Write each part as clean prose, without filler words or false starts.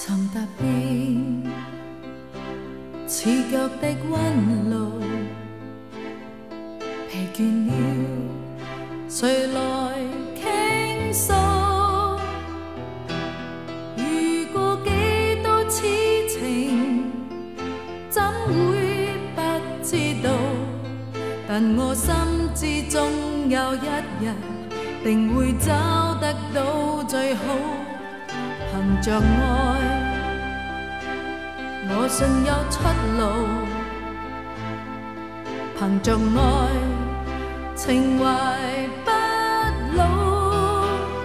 曾踏遍刺腳的溫路，疲倦了，誰來傾訴？遇過幾多痴情，怎會不知道？但我心知總有一日，定會找得到最好。憑着愛，我信有出路。憑着愛，情懷不老。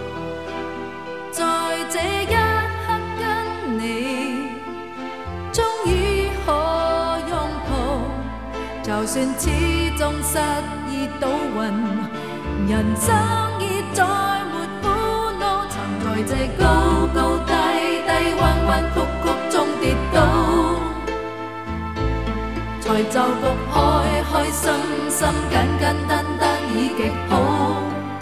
在這一刻跟你，終於可擁抱。就算始終失意倒運，人生已再沒苦惱。曾在這高高低低、彎彎曲曲中跌倒，才就局開開心心、簡簡單單已極好。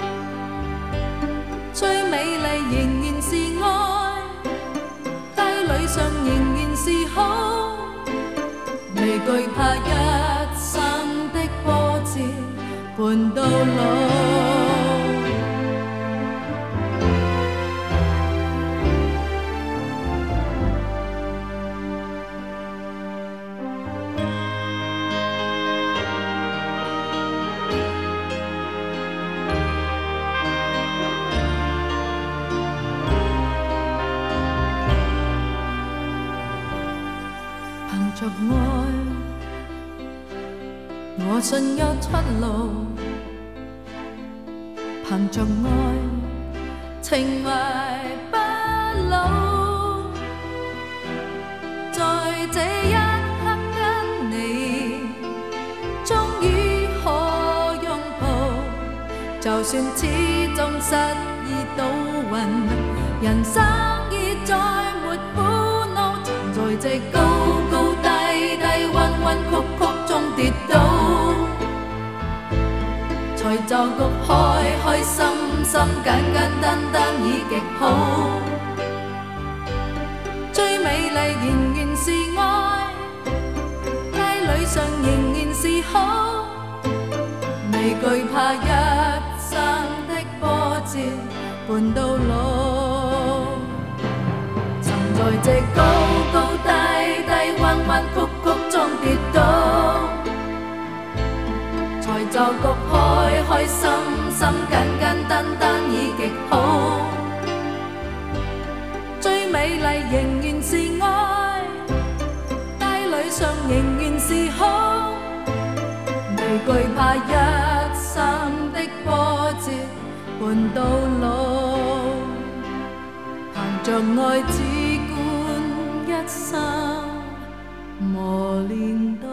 最美麗仍然是愛，低裡上仍然是好，未懼怕一生的波折伴到老。憑着愛，我信有出路。憑着愛，情懷不老。在這一刻跟你，終於可擁抱。就算始終失意倒運，人生已再沒苦惱。曾在這高高低低、彎彎曲曲中跌倒，才就局開開心心、簡簡單單已極好。最美麗仍然是愛，低裡上仍然是好，未懼怕一生的波折伴到老。曾在這高高低低、彎彎曲曲中跌倒，才就局開開心心、簡簡單單已極好。最美麗仍然是愛，低裡上仍然是好，未懼怕一生的波折伴到老。憑着愛只管一生磨練到